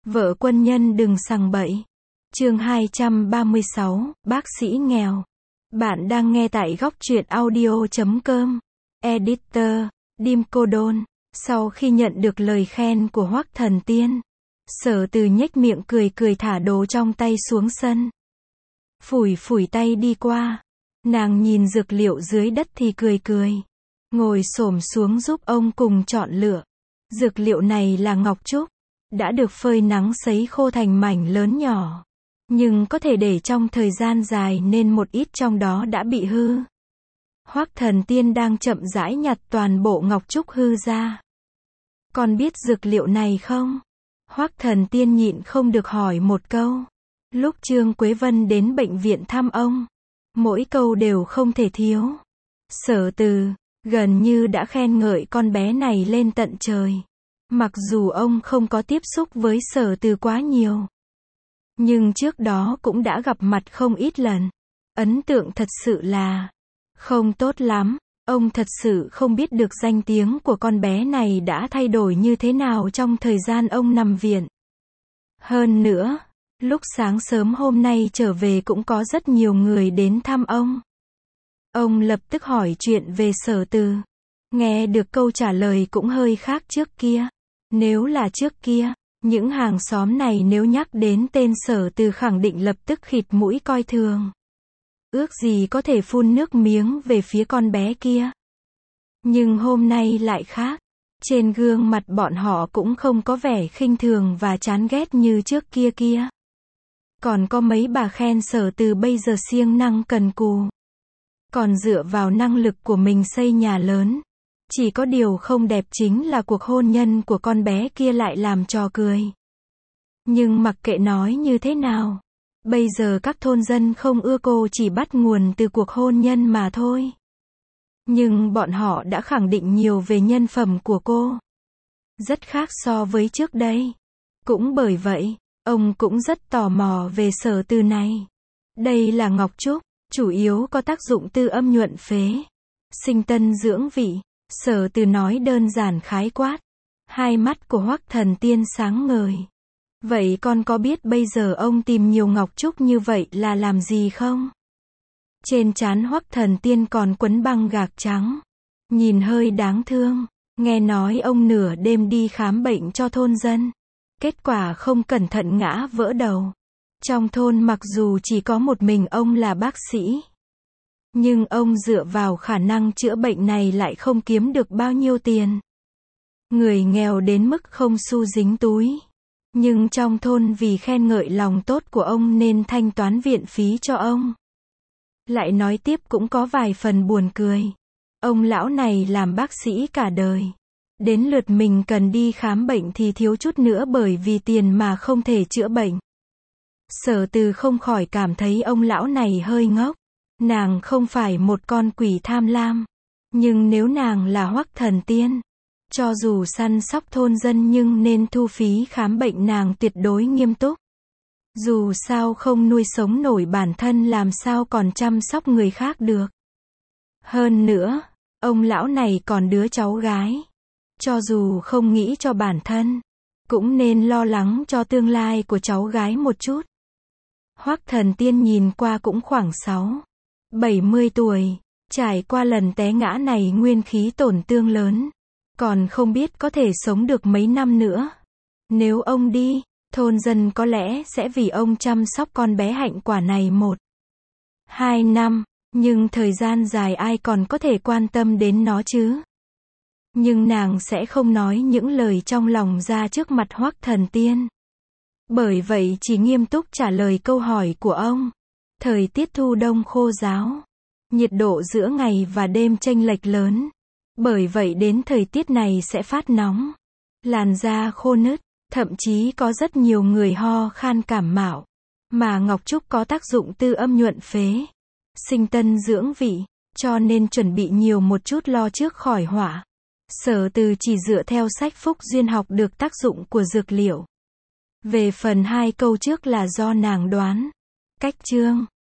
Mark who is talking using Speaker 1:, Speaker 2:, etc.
Speaker 1: Vợ quân nhân đừng sằng bậy. Chương 236, bác sĩ nghèo. Bạn đang nghe tại góc truyện audio.com. Editor, Dim Cô Đôn. Sau khi nhận được lời khen của Hoắc Thần Tiên, Sở Từ nhếch miệng cười cười thả đồ trong tay xuống sân. Phủi phủi tay đi qua. Nàng nhìn dược liệu dưới đất thì cười cười. Ngồi xổm xuống giúp ông cùng chọn lựa. Dược liệu này là ngọc trúc. Đã được phơi nắng sấy khô thành mảnh lớn nhỏ. Nhưng có thể để trong thời gian dài nên một ít trong đó đã bị hư. Hoắc Thần Tiên đang chậm rãi nhặt toàn bộ ngọc trúc hư ra. Con biết dược liệu này không? Hoắc Thần Tiên nhịn không được hỏi một câu. Lúc Trương Quế Vân đến bệnh viện thăm ông, mỗi câu đều không thể thiếu. Sở Từ, gần như đã khen ngợi con bé này lên tận trời. Mặc dù ông không có tiếp xúc với Sở Từ quá nhiều, nhưng trước đó cũng đã gặp mặt không ít lần. Ấn tượng thật sự là không tốt lắm. Ông thật sự không biết được danh tiếng của con bé này đã thay đổi như thế nào trong thời gian ông nằm viện. Hơn nữa, lúc sáng sớm hôm nay trở về cũng có rất nhiều người đến thăm ông. Ông lập tức hỏi chuyện về Sở Từ. Nghe được câu trả lời cũng hơi khác trước kia. Nếu là trước kia, những hàng xóm này nếu nhắc đến tên Sở Từ khẳng định lập tức khịt mũi coi thường. Ước gì có thể phun nước miếng về phía con bé kia. Nhưng hôm nay lại khác. Trên gương mặt bọn họ cũng không có vẻ khinh thường và chán ghét như trước kia kia. Còn có mấy bà khen Sở Từ bây giờ siêng năng cần cù. Còn dựa vào năng lực của mình xây nhà lớn. Chỉ có điều không đẹp chính là cuộc hôn nhân của con bé kia lại làm trò cười. Nhưng mặc kệ nói như thế nào, bây giờ các thôn dân không ưa cô chỉ bắt nguồn từ cuộc hôn nhân mà thôi. Nhưng bọn họ đã khẳng định nhiều về nhân phẩm của cô. Rất khác so với trước đây. Cũng bởi vậy, ông cũng rất tò mò về Sở Từ này. Đây là ngọc trúc, chủ yếu có tác dụng tư âm nhuận phế, sinh tân dưỡng vị. Sở Từ nói đơn giản khái quát. Hai mắt của Hoắc Thần Tiên sáng ngời. Vậy con có biết bây giờ ông tìm nhiều ngọc trúc như vậy là làm gì không? Trên trán Hoắc Thần Tiên còn quấn băng gạc trắng. Nhìn hơi đáng thương. Nghe nói ông nửa đêm đi khám bệnh cho thôn dân. Kết quả không cẩn thận ngã vỡ đầu. Trong thôn mặc dù chỉ có một mình ông là bác sĩ, nhưng ông dựa vào khả năng chữa bệnh này lại không kiếm được bao nhiêu tiền. Người nghèo đến mức không xu dính túi. Nhưng trong thôn vì khen ngợi lòng tốt của ông nên thanh toán viện phí cho ông. Lại nói tiếp cũng có vài phần buồn cười. Ông lão này làm bác sĩ cả đời. Đến lượt mình cần đi khám bệnh thì thiếu chút nữa bởi vì tiền mà không thể chữa bệnh. Sở Từ không khỏi cảm thấy ông lão này hơi ngốc. Nàng không phải một con quỷ tham lam. Nhưng nếu nàng là Hoắc Thần Tiên, cho dù săn sóc thôn dân nhưng nên thu phí khám bệnh nàng tuyệt đối nghiêm túc. Dù sao không nuôi sống nổi bản thân làm sao còn chăm sóc người khác được. Hơn nữa, ông lão này còn đứa cháu gái. Cho dù không nghĩ cho bản thân, cũng nên lo lắng cho tương lai của cháu gái một chút. Hoắc Thần Tiên nhìn qua cũng khoảng 70 tuổi, trải qua lần té ngã này nguyên khí tổn thương lớn, còn không biết có thể sống được mấy năm nữa. Nếu ông đi, thôn dân có lẽ sẽ vì ông chăm sóc con bé hạnh quả này 1-2 năm, nhưng thời gian dài ai còn có thể quan tâm đến nó chứ. Nhưng nàng sẽ không nói những lời trong lòng ra trước mặt Hoắc Thần Tiên. Bởi vậy chỉ nghiêm túc trả lời câu hỏi của ông. Thời tiết thu đông khô ráo. Nhiệt độ giữa ngày và đêm chênh lệch lớn. Bởi vậy đến thời tiết này sẽ phát nóng. Làn da khô nứt. Thậm chí có rất nhiều người ho khan cảm mạo. Mà ngọc trúc có tác dụng tư âm nhuận phế, sinh tân dưỡng vị. Cho nên chuẩn bị nhiều một chút lo trước khỏi họa. Sở Từ chỉ dựa theo sách Phúc Duyên học được tác dụng của dược liệu. Về phần hai câu trước là do nàng đoán. Cách chương